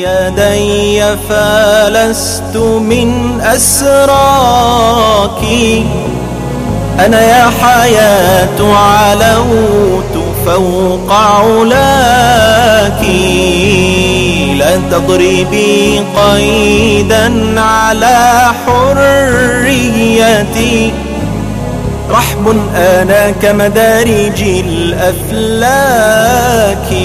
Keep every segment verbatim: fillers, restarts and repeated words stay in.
يدي فلست من أسراك، أنا يا حياة علوت فوق علاك، لا تضربي قيدا على حريتي، رحب أنا كمدارج الأفلاك.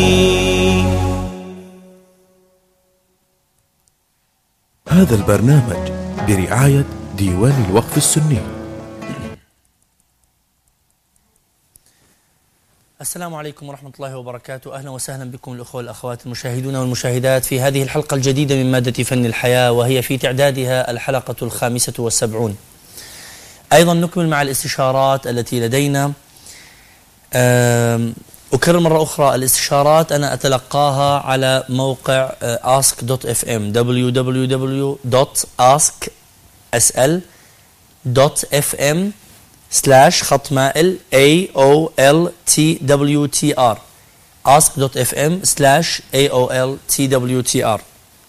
هذا البرنامج برعاية ديوان الوقف السني. السلام عليكم ورحمة الله وبركاته. أهلا وسهلا بكم الأخوة والأخوات المشاهدون والمشاهدات في هذه الحلقة الجديدة من مادة فن الحياة، وهي في تعدادها الحلقة الخامسة والسبعون. أيضا نكمل مع الاستشارات التي لدينا. أكرر مرة أخرى، الاستشارات أنا أتلقاها على موقع ask دوت اف ام دبليو دبليو دبليو دوت ask دوت اف ام سلاش خط مائل A O L T W T R ask دوت اف ام سلاش A O L T W T R.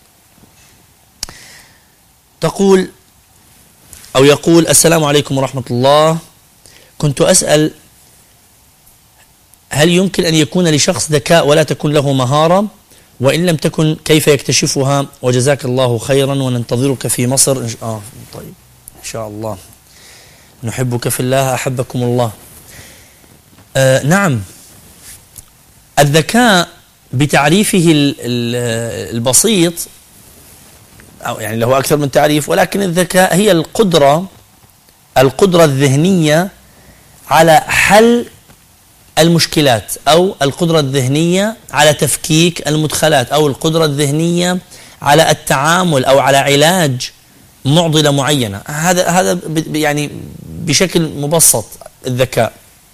تقول أو يقول: السلام عليكم ورحمة الله، كنت أسأل هل يمكن أن يكون لشخص ذكاء ولا تكون له مهارة؟ وإن لم تكن كيف يكتشفها؟ وجزاك الله خيرا وننتظرك في مصر. آه طيب إن شاء الله، نحبك في الله أحبكم الله. آه نعم، الذكاء بتعريفه البسيط، أو يعني له أكثر من تعريف، ولكن الذكاء هي القدرة القدرة الذهنية على حل المشكلات، أو القدرة الذهنية على تفكيك المدخلات، أو القدرة الذهنية على التعامل أو على علاج معضلة معينة. هذا هذا يعني بشكل مبسط الذكاء.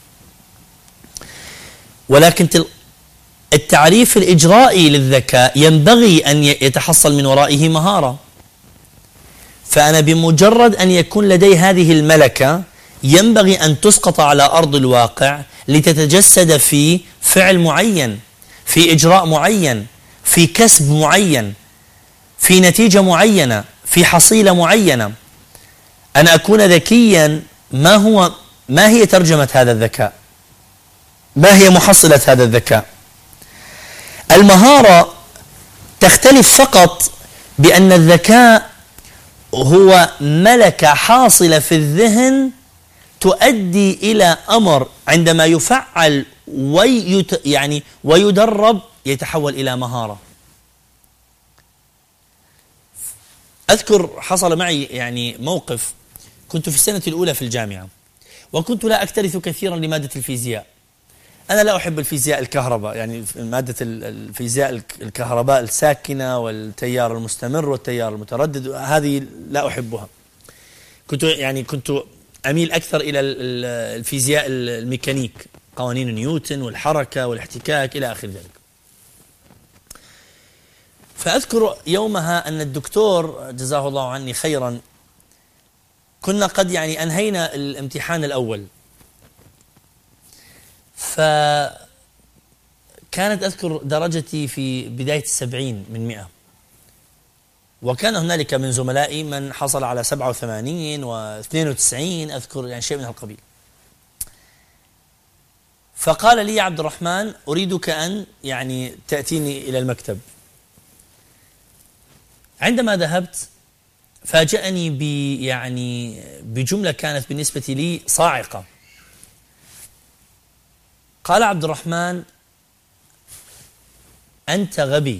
ولكن التعريف الإجرائي للذكاء ينبغي أن يتحصل من ورائه مهارة. فأنا بمجرد أن يكون لدي هذه الملكة ينبغي أن تسقط على أرض الواقع لتتجسد في فعل معين، في إجراء معين، في كسب معين، في نتيجة معينة، في حصيلة معينة. أن أكون ذكيا، ما هو ما هي ترجمة هذا الذكاء؟ ما هي محصلة هذا الذكاء؟ المهارة تختلف فقط بأن الذكاء هو ملكة حاصلة في الذهن تؤدي إلى أمر عندما يفعل ويت يعني ويدرب يتحول إلى مهارة. أذكر حصل معي يعني موقف، كنت في السنة الأولى في الجامعة، وكنت لا أكترث كثيرا لمادة الفيزياء. أنا لا أحب الفيزياء الكهرباء، يعني مادة الفيزياء الكهرباء الساكنة والتيار المستمر والتيار المتردد، هذه لا أحبها. كنت يعني كنت أميل أكثر إلى الفيزياء الميكانيك، قوانين نيوتن والحركة والاحتكاك إلى آخر ذلك. فأذكر يومها أن الدكتور جزاه الله عني خيرا، كنا قد يعني أنهينا الامتحان الأول، فكانت أذكر درجتي في بداية السبعين من مئة، وكان هنالك من زملائي من حصل على سبعة وثمانين واثنين وتسعين، أذكر يعني شيء من هالقبيل. فقال لي: يا عبد الرحمن، أريدك أن يعني تأتيني إلى المكتب. عندما ذهبت فاجأني ب يعني بجملة كانت بالنسبة لي صاعقة. قال: عبد الرحمن، أنت غبي.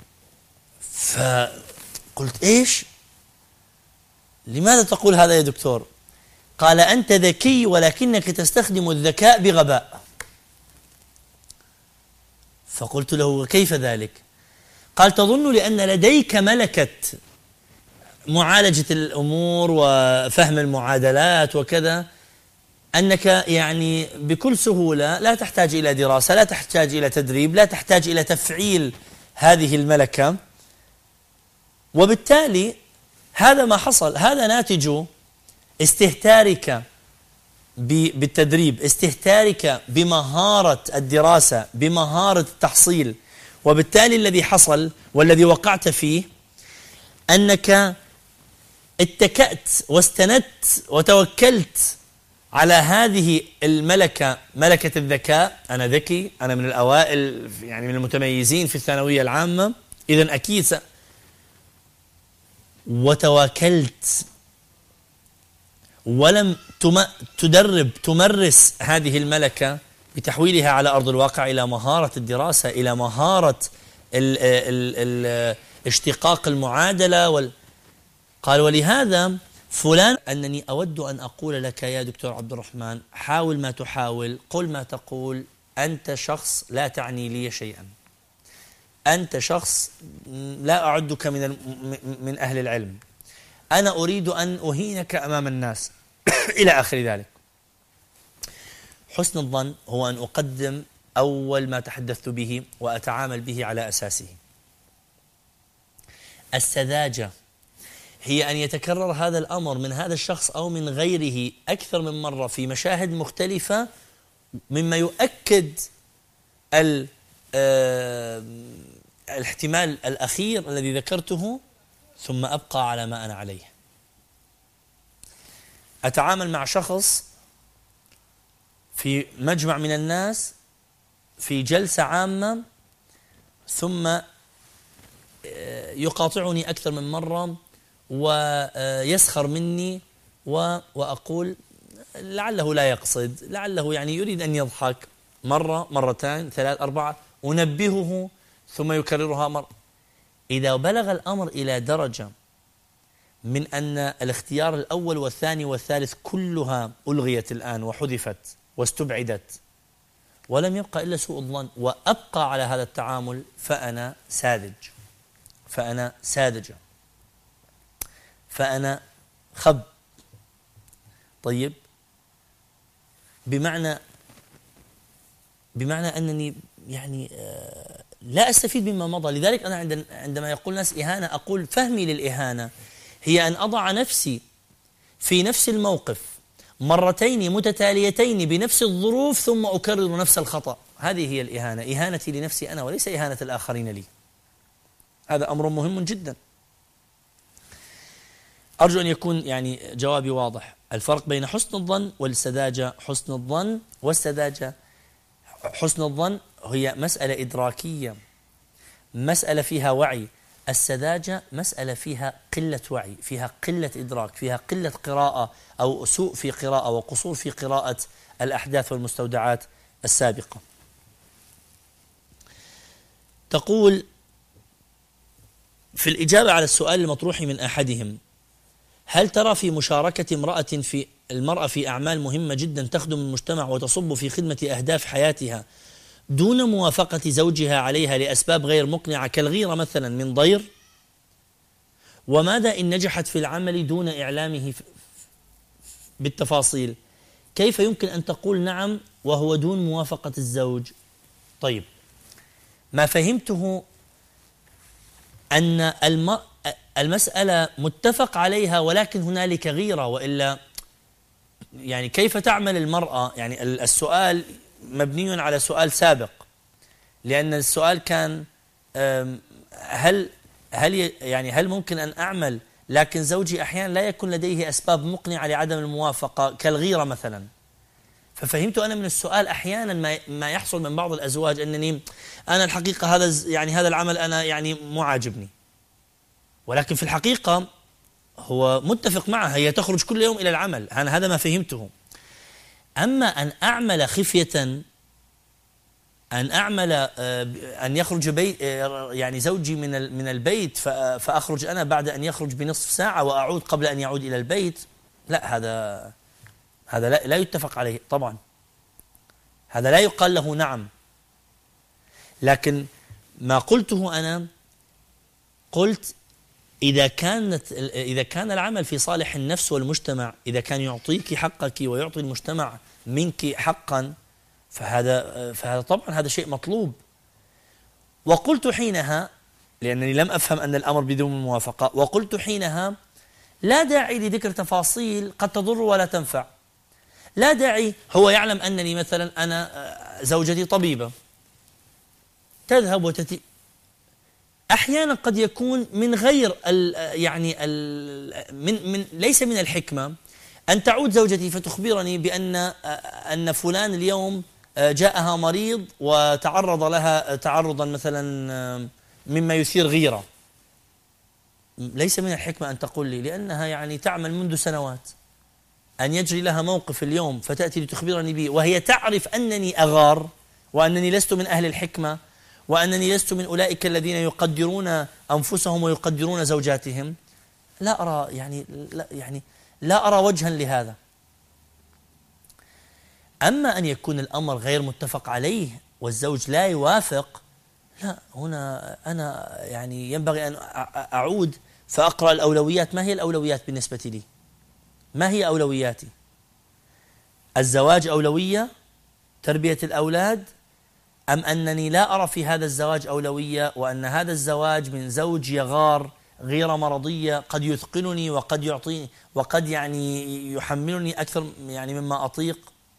فقلت: إيش؟ لماذا تقول هذا يا دكتور؟ قال: أنت ذكي ولكنك تستخدم الذكاء بغباء. فقلت له: كيف ذلك؟ قال: تظن لأن لديك ملكة معالجة الأمور وفهم المعادلات وكذا أنك يعني بكل سهولة لا تحتاج إلى دراسة، لا تحتاج إلى تدريب، لا تحتاج إلى تفعيل هذه الملكة، وبالتالي هذا ما حصل. هذا ناتج استهتارك بالتدريب، استهتارك بمهارة الدراسة، بمهارة التحصيل، وبالتالي الذي حصل والذي وقعت فيه أنك اتكأت واستندت وتوكلت على هذه الملكة، ملكة الذكاء. أنا ذكي، أنا من الأوائل يعني من المتميزين في الثانوية العامة، إذن أكيد س... وتواكلت ولم تم... تدرب تمرس هذه الملكة بتحويلها على أرض الواقع إلى مهارة الدراسة، إلى مهارة ال... ال... ال... اشتقاق المعادلة وال... قال ولهذا فلان أنني أود أن أقول لك يا دكتور عبد الرحمن حاول ما تحاول، قل ما تقول، أنت شخص لا تعني لي شيئا، أنت شخص لا أعدك من من أهل العلم، أنا أريد أن أهينك أمام الناس إلى آخر ذلك. حسن الظن هو أن أقدم أول ما تحدثت به وأتعامل به على أساسه. السذاجة هي أن يتكرر هذا الأمر من هذا الشخص أو من غيره أكثر من مرة في مشاهد مختلفة، مما يؤكد الاحتمال الأخير الذي ذكرته، ثم أبقى على ما أنا عليه. أتعامل مع شخص في مجمع من الناس في جلسة عامة، ثم يقاطعني أكثر من مرة ويسخر مني وأقول لعله لا يقصد، لعله يعني يريد أن يضحك، مرة مرتين ثلاث أربعة، أنبهه ثم يكررها مرة. إذا بلغ الأمر إلى درجة من أن الاختيار الأول والثاني والثالث كلها ألغيت الآن وحذفت واستبعدت ولم يبقى إلا سوء الظن، وأبقى على هذا التعامل، فأنا ساذج، فأنا ساذجة، فأنا خب. طيب، بمعنى بمعنى أنني يعني لا أستفيد مما مضى. لذلك أنا عندما يقول الناس إهانة، أقول فهمي للإهانة هي أن أضع نفسي في نفس الموقف مرتين متتاليتين بنفس الظروف ثم أكرر نفس الخطأ. هذه هي الإهانة، إهانتي لنفسي أنا وليس إهانة الآخرين لي. هذا أمر مهم جدا. أرجو أن يكون يعني جوابي واضح. الفرق بين حسن الظن والسذاجة. حسن الظن والسذاجة، حسن الظن هي مسألة إدراكية، مسألة فيها وعي. السذاجة مسألة فيها قلة وعي، فيها قلة إدراك، فيها قلة قراءة أو سوء في قراءة وقصور في قراءة الأحداث والمستودعات السابقة. تقول في الإجابة على السؤال المطروح من أحدهم: هل ترى في مشاركة امرأة في المرأة في أعمال مهمة جدا تخدم المجتمع وتصب في خدمة أهداف حياتها دون موافقة زوجها عليها لأسباب غير مقنعة كالغيرة مثلا من ضير؟ وماذا إن نجحت في العمل دون إعلامه بالتفاصيل؟ كيف يمكن أن تقول نعم وهو دون موافقة الزوج؟ طيب، ما فهمته أن المسألة متفق عليها ولكن هنالك غيرة، وإلا يعني كيف تعمل المرأة؟ يعني السؤال مبني على سؤال سابق، لأن السؤال كان هل هل يعني هل ممكن أن أعمل لكن زوجي أحيانا لا يكون لديه أسباب مقنعة لعدم الموافقة كالغيرة مثلا. ففهمت أنا من السؤال أحيانا ما ما يحصل من بعض الأزواج أنني أنا الحقيقة هذا يعني هذا العمل أنا يعني مو عاجبني، ولكن في الحقيقة هو متفق معها، هي تخرج كل يوم إلى العمل. أنا هذا ما فهمته. أما أن أعمل خفية، أن أعمل أن يخرج بي يعني زوجي من من البيت فأخرج أنا بعد أن يخرج بنصف ساعة وأعود قبل أن يعود إلى البيت، لا، هذا هذا لا, لا يتفق عليه طبعا، هذا لا يقال له نعم. لكن ما قلته أنا قلت إذا كانت إذا كان العمل في صالح النفس والمجتمع، إذا كان يعطيك حقك ويعطي المجتمع منك حقا، فهذا فهذا طبعا هذا شيء مطلوب. وقلت حينها، لأنني لم أفهم أن الأمر بدون موافقة، وقلت حينها لا داعي لذكر تفاصيل قد تضر ولا تنفع. لا داعي، هو يعلم أنني مثلا أنا زوجتي طبيبة، تذهب وتتي أحيانا قد يكون من غير ال يعني ال من من ليس من الحكمة أن تعود زوجتي فتخبرني بأن أن فلان اليوم جاءها مريض وتعرض لها تعرضا مثلا مما يثير غيرة. ليس من الحكمة أن تقول لي، لأنها يعني تعمل منذ سنوات، أن يجري لها موقف اليوم فتأتي لتخبرني به وهي تعرف أنني أغار وأنني لست من أهل الحكمة وأنني لست من أولئك الذين يقدرون أنفسهم ويقدرون زوجاتهم. لا أرى يعني لا يعني لا أرى وجها لهذا. أما أن يكون الأمر غير متفق عليه والزوج لا يوافق، لا، هنا أنا يعني ينبغي أن أعود فأقرأ الأولويات. ما هي الأولويات بالنسبة لي؟ ما هي أولوياتي؟ الزواج أولوية؟ تربية الأولاد؟ أم أنني لا أرى في هذا الزواج أولوية، وأن هذا الزواج من زوج يغار غير مرضية قد يثقلني وقد يعطيني وقد يعني يحملني أكثر يعني مما أطيق؟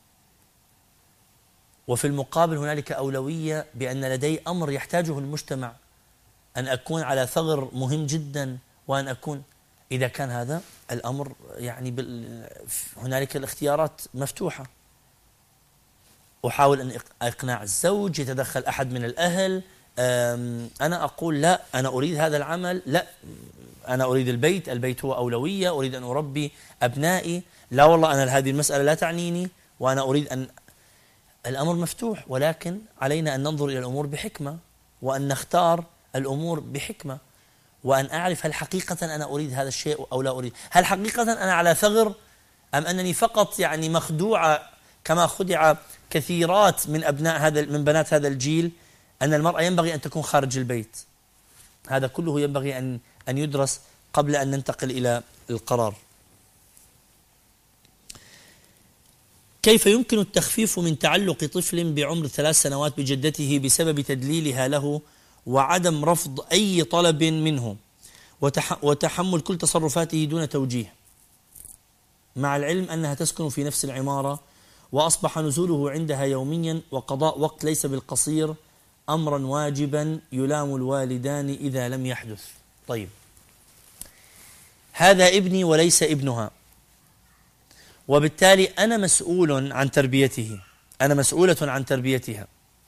وفي المقابل هنالك أولوية بأن لدي أمر يحتاجه المجتمع، أن أكون على ثغر مهم جدا، وأن أكون إذا كان هذا الأمر يعني بال... هنالك الاختيارات مفتوحة. أحاول أن أقناع الزوج، يتدخل أحد من الأهل، أنا أقول لا، أنا أريد هذا العمل، لا أنا أريد البيت، البيت هو أولوية، أريد أن أربي أبنائي، لا والله أنا هذه المسألة لا تعنيني وأنا أريد أن. الأمر مفتوح، ولكن علينا أن ننظر إلى الأمور بحكمة، وأن نختار الأمور بحكمة، وأن أعرف هل حقيقة أنا أريد هذا الشيء أو لا أريد، هل حقيقة أنا على ثغر أم أنني فقط يعني مخدوعة كما خدع كثيرات من أبناء هذا من بنات هذا الجيل، أن المرأة ينبغي أن تكون خارج البيت. هذا كله ينبغي أن أن يدرس قبل أن ننتقل إلى القرار. كيف يمكن التخفيف من تعلق طفل بعمر ثلاث سنوات بجدته بسبب تدليلها له وعدم رفض أي طلب منه وتحمل كل تصرفاته دون توجيه، مع العلم أنها تسكن في نفس العمارة وأصبح نزوله عندها يوميا وقضاء وقت ليس بالقصير أمرا واجبا يلام الوالدان إذا لم يحدث؟ طيب، هذا ابني وليس ابنها، وبالتالي أنا مسؤول عن تربيته، أنا مسؤولة عن تربيتها.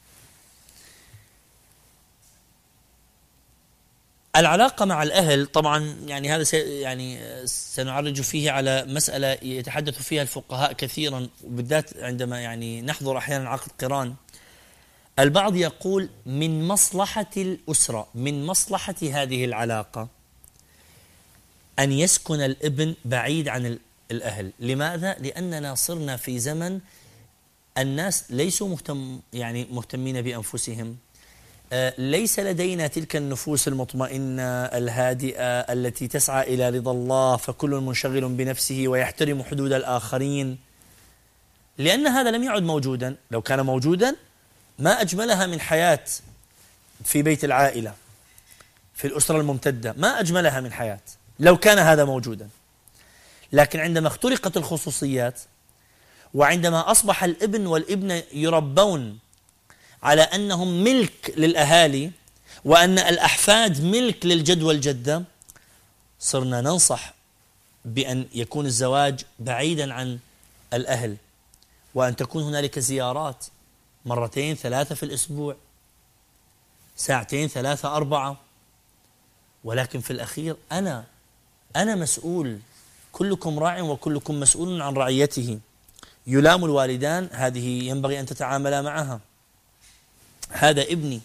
العلاقة مع الأهل طبعا يعني هذا سي يعني سنعرج فيه على مسألة يتحدث فيها الفقهاء كثيرا، وبالذات عندما يعني نحضر أحيانا عقد قران. البعض يقول من مصلحة الأسرة، من مصلحة هذه العلاقة أن يسكن الابن بعيد عن الأهل. لماذا؟ لأننا صرنا في زمن الناس ليسوا مهتم يعني مهتمين بأنفسهم، ليس لدينا تلك النفوس المطمئنة الهادئة التي تسعى إلى رضا الله، فكل منشغل بنفسه ويحترم حدود الآخرين، لأن هذا لم يعد موجودا. لو كان موجودا ما أجملها من حياة في بيت العائلة في الأسرة الممتدة، ما أجملها من حياة لو كان هذا موجودا. لكن عندما اخترقت الخصوصيات، وعندما أصبح الابن والابنة يربون على أنهم ملك للأهالي وأن الأحفاد ملك للجد والجدة، صرنا ننصح بأن يكون الزواج بعيدا عن الأهل، وأن تكون هنالك زيارات مرتين ثلاثة في الأسبوع، ساعتين ثلاثة أربعة. ولكن في الأخير أنا أنا مسؤول، كلكم راع وكلكم مسؤول عن رعيته. يلام الوالدان، هذه ينبغي أن تتعاملا معها. هذا ابني.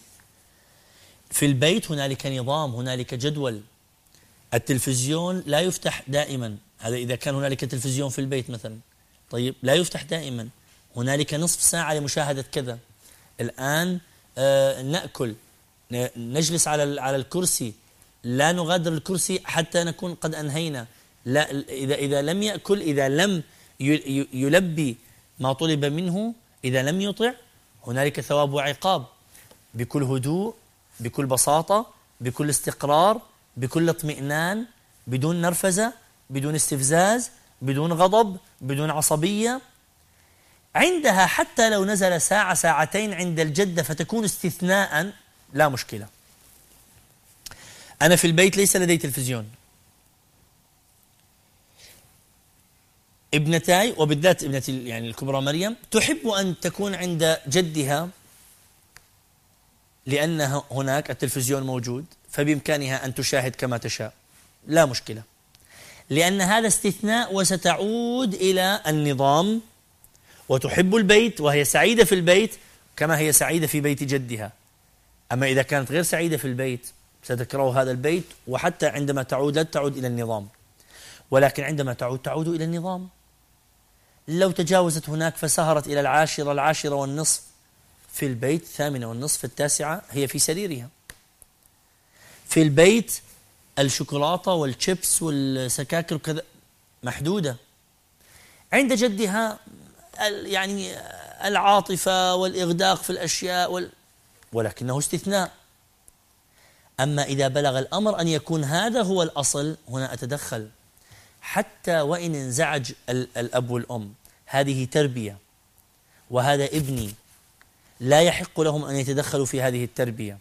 في البيت هنالك نظام، هنالك جدول. التلفزيون لا يفتح دائما، هذا إذا كان هنالك تلفزيون في البيت مثلا، طيب لا يفتح دائما، هنالك نصف ساعة لمشاهدة كذا. الآن آه نأكل، نجلس على على الكرسي، لا نغادر الكرسي حتى نكون قد أنهينا. لا، إذا إذا لم يأكل، إذا لم يلبي ما طلب منه، إذا لم يطع، هنالك ثواب وعقاب. بكل هدوء، بكل بساطة، بكل استقرار، بكل اطمئنان، بدون نرفزة، بدون استفزاز، بدون غضب، بدون عصبية. عندها حتى لو نزل ساعة ساعتين عند الجدة فتكون استثناء، لا مشكلة. أنا في البيت ليس لدي تلفزيون، ابنتاي وبالذات ابنتي يعني الكبرى مريم تحب أن تكون عند جدها لأن هناك التلفزيون موجود، فبإمكانها أن تشاهد كما تشاء، لا مشكلة، لأن هذا استثناء وستعود إلى النظام، وتحب البيت وهي سعيدة في البيت كما هي سعيدة في بيت جدها. أما إذا كانت غير سعيدة في البيت ستكره هذا البيت، وحتى عندما تعود لا تعود إلى النظام، ولكن عندما تعود تعود إلى النظام. لو تجاوزت هناك فسهرت إلى العاشرة العاشرة والنصف في البيت، الثامنة والنصف التاسعة هي في سريرها. في البيت الشوكولاتة والشيبس والسكاكر وكذا محدودة. عند جدها يعني العاطفة والإغداق في الأشياء وال... ولكنه استثناء. أما إذا بلغ الأمر أن يكون هذا هو الأصل، هنا أتدخل حتى وإن انزعج الأب والأم. هذه تربية وهذا ابني، لا يحق لهم أن يتدخلوا في هذه التربية.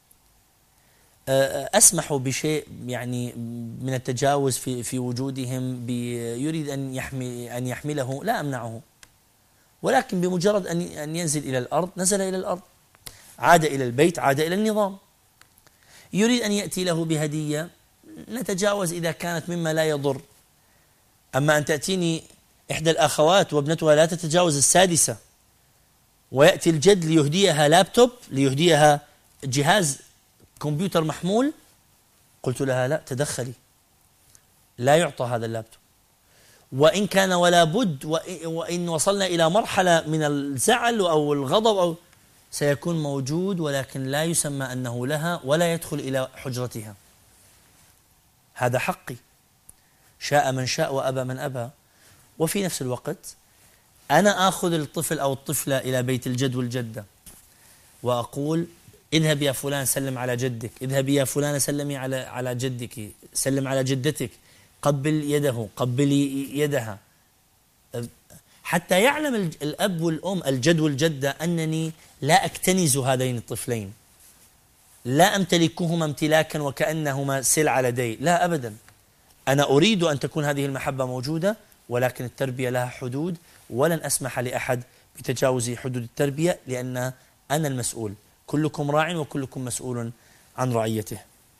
أسمح بشيء يعني من التجاوز في في وجودهم، يريد أن يحمي أن يحمله، لا أمنعه، ولكن بمجرد أن أن ينزل إلى الأرض نزل إلى الأرض، عاد إلى البيت، عاد إلى النظام. يريد أن يأتي له بهدية، نتجاوز إذا كانت مما لا يضر. أما أن تأتيني إحدى الأخوات وابنتها لا تتجاوز السادسة ويأتي الجد ليهديها لابتوب، ليهديها جهاز كمبيوتر محمول، قلت لها لا تدخلي، لا يعطى هذا اللابتوب. وإن كان ولا بد، وإن وصلنا إلى مرحلة من الزعل أو الغضب أو سيكون موجود، ولكن لا يسمى أنه لها ولا يدخل إلى حجرتها. هذا حقي، شاء من شاء وأبى من أبى. وفي نفس الوقت أنا آخذ الطفل أو الطفلة إلى بيت الجد والجدة وأقول اذهب يا فلان سلم على جدك، اذهب يا فلانة سلمي على على جدك، سلم على جدتك، قبل يده، قبلي يدها، حتى يعلم الأب والأم الجد والجدة أنني لا أكتنز هذين الطفلين، لا أمتلكهما امتلاكا وكأنهما سلعة لدي، لا أبدا. أنا أريد أن تكون هذه المحبة موجودة، ولكن التربية لها حدود، ولن أسمح لأحد بتجاوز حدود التربية، لأن أنا المسؤول. كلكم راع وكلكم مسؤول عن رعيته.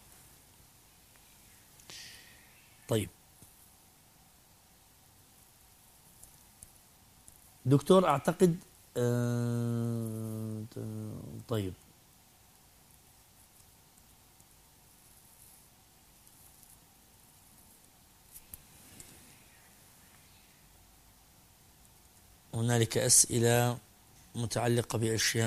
طيب دكتور، أعتقد آه طيب هنالك أسئلة متعلقة بأشياء.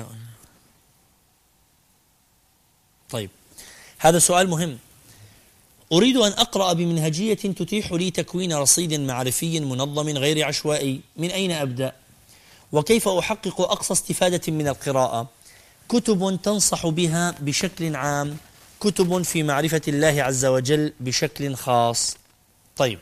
طيب هذا سؤال مهم. أريد أن أقرأ بمنهجية تتيح لي تكوين رصيد معرفي منظم غير عشوائي، من أين أبدأ؟ وكيف أحقق أقصى استفادة من القراءة؟ كتب تنصح بها بشكل عام، كتب في معرفة الله عز وجل بشكل خاص. طيب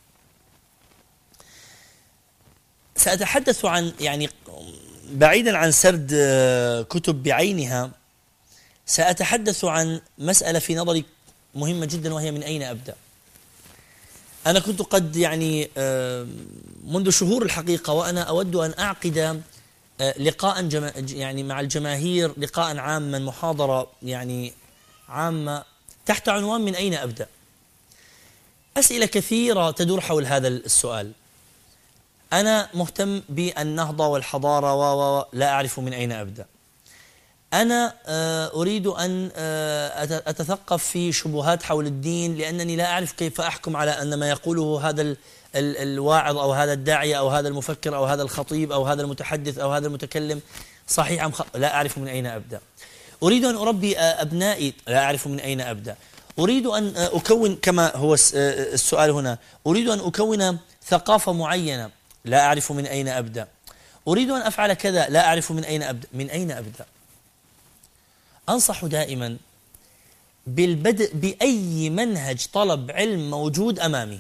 سأتحدث عن يعني بعيدا عن سرد كتب بعينها، سأتحدث عن مسألة في نظري مهمة جدا، وهي من أين أبدأ. أنا كنت قد يعني منذ شهور الحقيقة وأنا أود أن أعقد لقاء يعني مع الجماهير، لقاء عاما، محاضرة يعني عامة تحت عنوان من أين أبدأ. أسئلة كثيرة تدور حول هذا السؤال. أنا مهتم بالنهضة والحضارة و لا أعرف من أين أبدأ. أنا أريد أن أتثقف في شبهات حول الدين، لأنني لا أعرف كيف أحكم على أن ما يقوله هذا الواعظ أو هذا الداعية أو هذا المفكر أو هذا الخطيب أو هذا المتحدث أو هذا المتكلم صحيح أم خطأ. لا أعرف من أين أبدأ. أريد أن أربي أبنائي، لا أعرف من أين أبدأ. أريد أن أكون، كما هو السؤال هنا، أريد أن أكون ثقافة معينة، لا أعرف من أين أبدأ. أريد أن أفعل كذا، لا أعرف من أين أبدأ. من أين أبدأ؟ أنصح دائما بالبدء بأي منهج طلب علم موجود أمامي،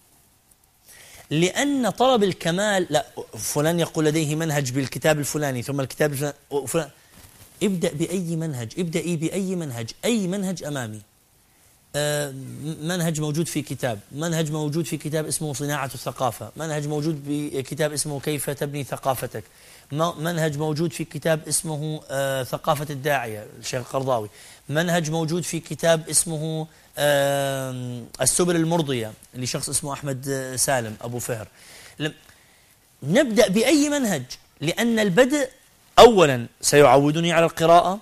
لأن طلب الكمال، لا فلان يقول لديه منهج بالكتاب الفلاني ثم الكتاب الفلاني، ابدأ بأي منهج، ابدأي بأي منهج، أي منهج أمامي. منهج موجود في كتاب، منهج موجود في كتاب اسمه صناعة الثقافة، منهج موجود في كتاب اسمه كيف تبني ثقافتك، منهج موجود في كتاب اسمه ثقافة الداعية الشيخ القرضاوي، منهج موجود في كتاب اسمه السبل المرضية لشخص اسمه أحمد سالم أبو فهر. نبدأ بأي منهج، لأن البدء أولا سيعودني على القراءة،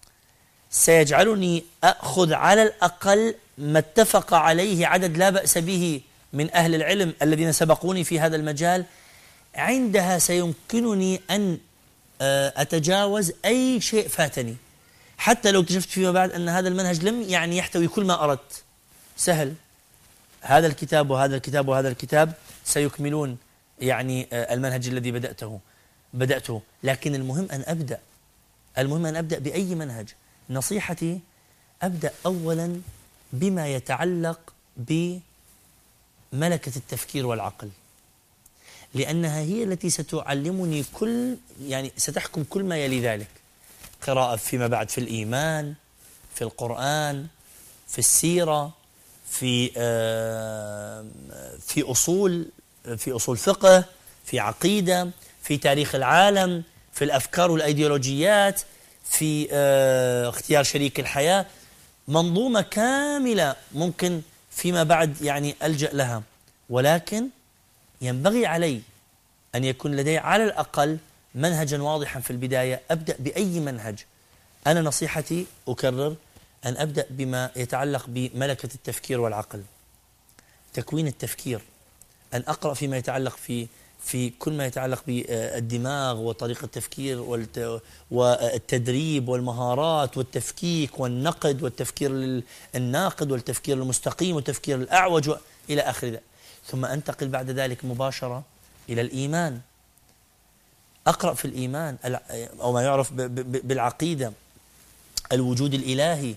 سيجعلني أخذ على الأقل ما اتفق عليه عدد لا بأس به من أهل العلم الذين سبقوني في هذا المجال. عندها سيمكنني أن أتجاوز أي شيء فاتني، حتى لو اكتشفت فيما بعد أن هذا المنهج لم يعني يحتوي كل ما أردت. سهل، هذا الكتاب وهذا الكتاب وهذا الكتاب سيكملون يعني المنهج الذي بدأته بدأته لكن المهم أن أبدأ، المهم أن أبدأ بأي منهج. نصيحتي أبدأ أولا بما يتعلق بملكة التفكير والعقل، لأنها هي التي ستعلمني كل يعني ستحكم كل ما يلي ذلك. قراءة فيما بعد في الإيمان، في القرآن، في السيرة، في آه في أصول في أصول فقه، في عقيدة، في تاريخ العالم، في الأفكار والأيديولوجيات، في آه اختيار شريك الحياة. منظومة كاملة ممكن فيما بعد يعني ألجأ لها، ولكن ينبغي علي أن يكون لدي على الأقل منهجا واضحا في البداية. أبدأ بأي منهج. أنا نصيحتي أكرر أن أبدأ بما يتعلق بملكة التفكير والعقل، تكوين التفكير، أن أقرأ فيما يتعلق في في كل ما يتعلق بالدماغ وطريقة التفكير والتدريب والمهارات والتفكيك والنقد والتفكير الناقد والتفكير المستقيم والتفكير الأعوج إلى آخر ذلك. ثم أنتقل بعد ذلك مباشرة إلى الإيمان. أقرأ في الإيمان أو ما يعرف بالعقيدة، الوجود الإلهي،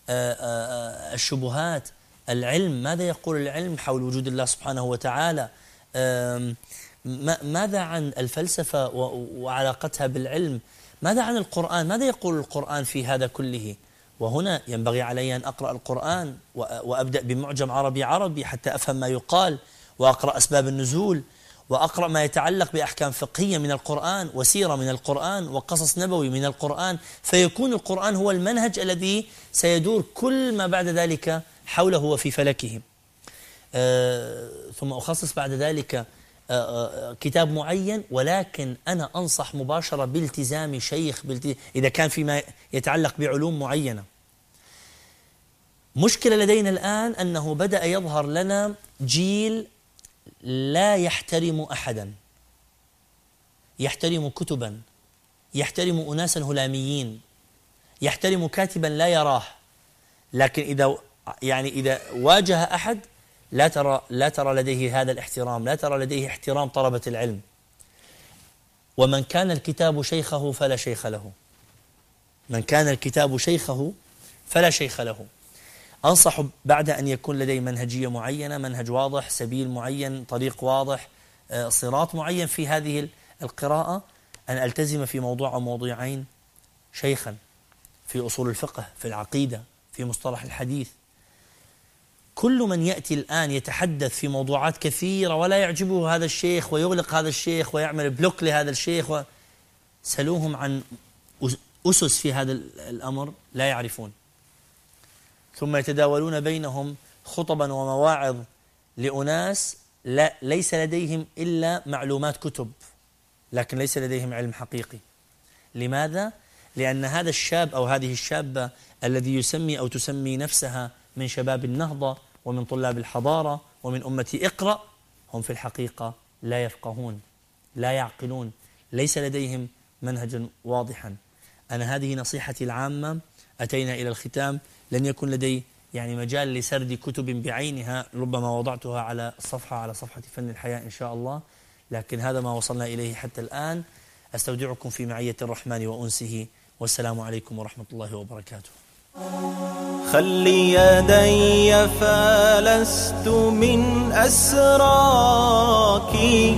الشبهات، العلم، ماذا يقول العلم حول وجود الله سبحانه وتعالى، ماذا عن الفلسفة وعلاقتها بالعلم، ماذا عن القرآن، ماذا يقول القرآن في هذا كله. وهنا ينبغي علي أن أقرأ القرآن وأبدأ بمعجم عربي عربي حتى أفهم ما يقال، وأقرأ أسباب النزول، وأقرأ ما يتعلق بأحكام فقهية من القرآن، وسيرة من القرآن، وقصص نبوي من القرآن، فيكون القرآن هو المنهج الذي سيدور كل ما بعد ذلك حوله وفي فلكه. آه ثم أخصص بعد ذلك آه آه كتاب معين، ولكن أنا أنصح مباشرة بالتزام شيخ بالتزام إذا كان فيما يتعلق بعلوم معينة. مشكلة لدينا الآن أنه بدأ يظهر لنا جيل لا يحترم أحدا، يحترم كتبا، يحترم أناسا هلاميين، يحترم كاتبا لا يراه، لكن إذا يعني إذا واجه أحد لا ترى لا ترى لديه هذا الاحترام، لا ترى لديه احترام طلبة العلم. ومن كان الكتاب شيخه فلا شيخ له، من كان الكتاب شيخه فلا شيخ له. أنصح بعد أن يكون لدي منهجية معينة، منهج واضح، سبيل معين، طريق واضح، صراط معين في هذه القراءة، أن ألتزم في موضوع أو موضوعين شيخا في أصول الفقه، في العقيدة، في مصطلح الحديث. كل من يأتي الآن يتحدث في موضوعات كثيرة ولا يعجبه هذا الشيخ ويغلق هذا الشيخ ويعمل بلوك لهذا الشيخ، سألوهم عن أسس في هذا الأمر لا يعرفون، ثم يتداولون بينهم خطبا ومواعظ لأناس لا ليس لديهم إلا معلومات كتب، لكن ليس لديهم علم حقيقي. لماذا؟ لأن هذا الشاب أو هذه الشابة الذي يسمي أو تسمي نفسها من شباب النهضة ومن طلاب الحضارة ومن أمة اقرأ، هم في الحقيقة لا يفقهون، لا يعقلون، ليس لديهم منهجا واضحا. أنا هذه نصيحتي العامة. أتينا إلى الختام، لن يكن لدي يعني مجال لسرد كتب بعينها، ربما وضعتها على الصفحة على صفحة فن الحياة إن شاء الله، لكن هذا ما وصلنا إليه حتى الآن. أستودعكم في معية الرحمن وأنسه، والسلام عليكم ورحمة الله وبركاته. خلي يدي فلست من أسراك،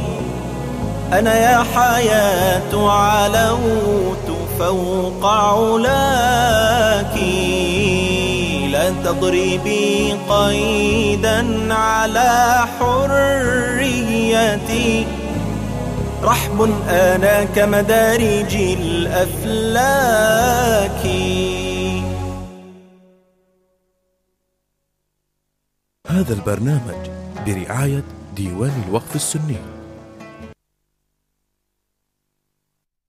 أنا يا حياة علوت فوق علاك، لا تضربي قيدا على حريتي، رحب أنا كمدارج الأفلاك. هذا البرنامج برعاية ديوان الوقف السني.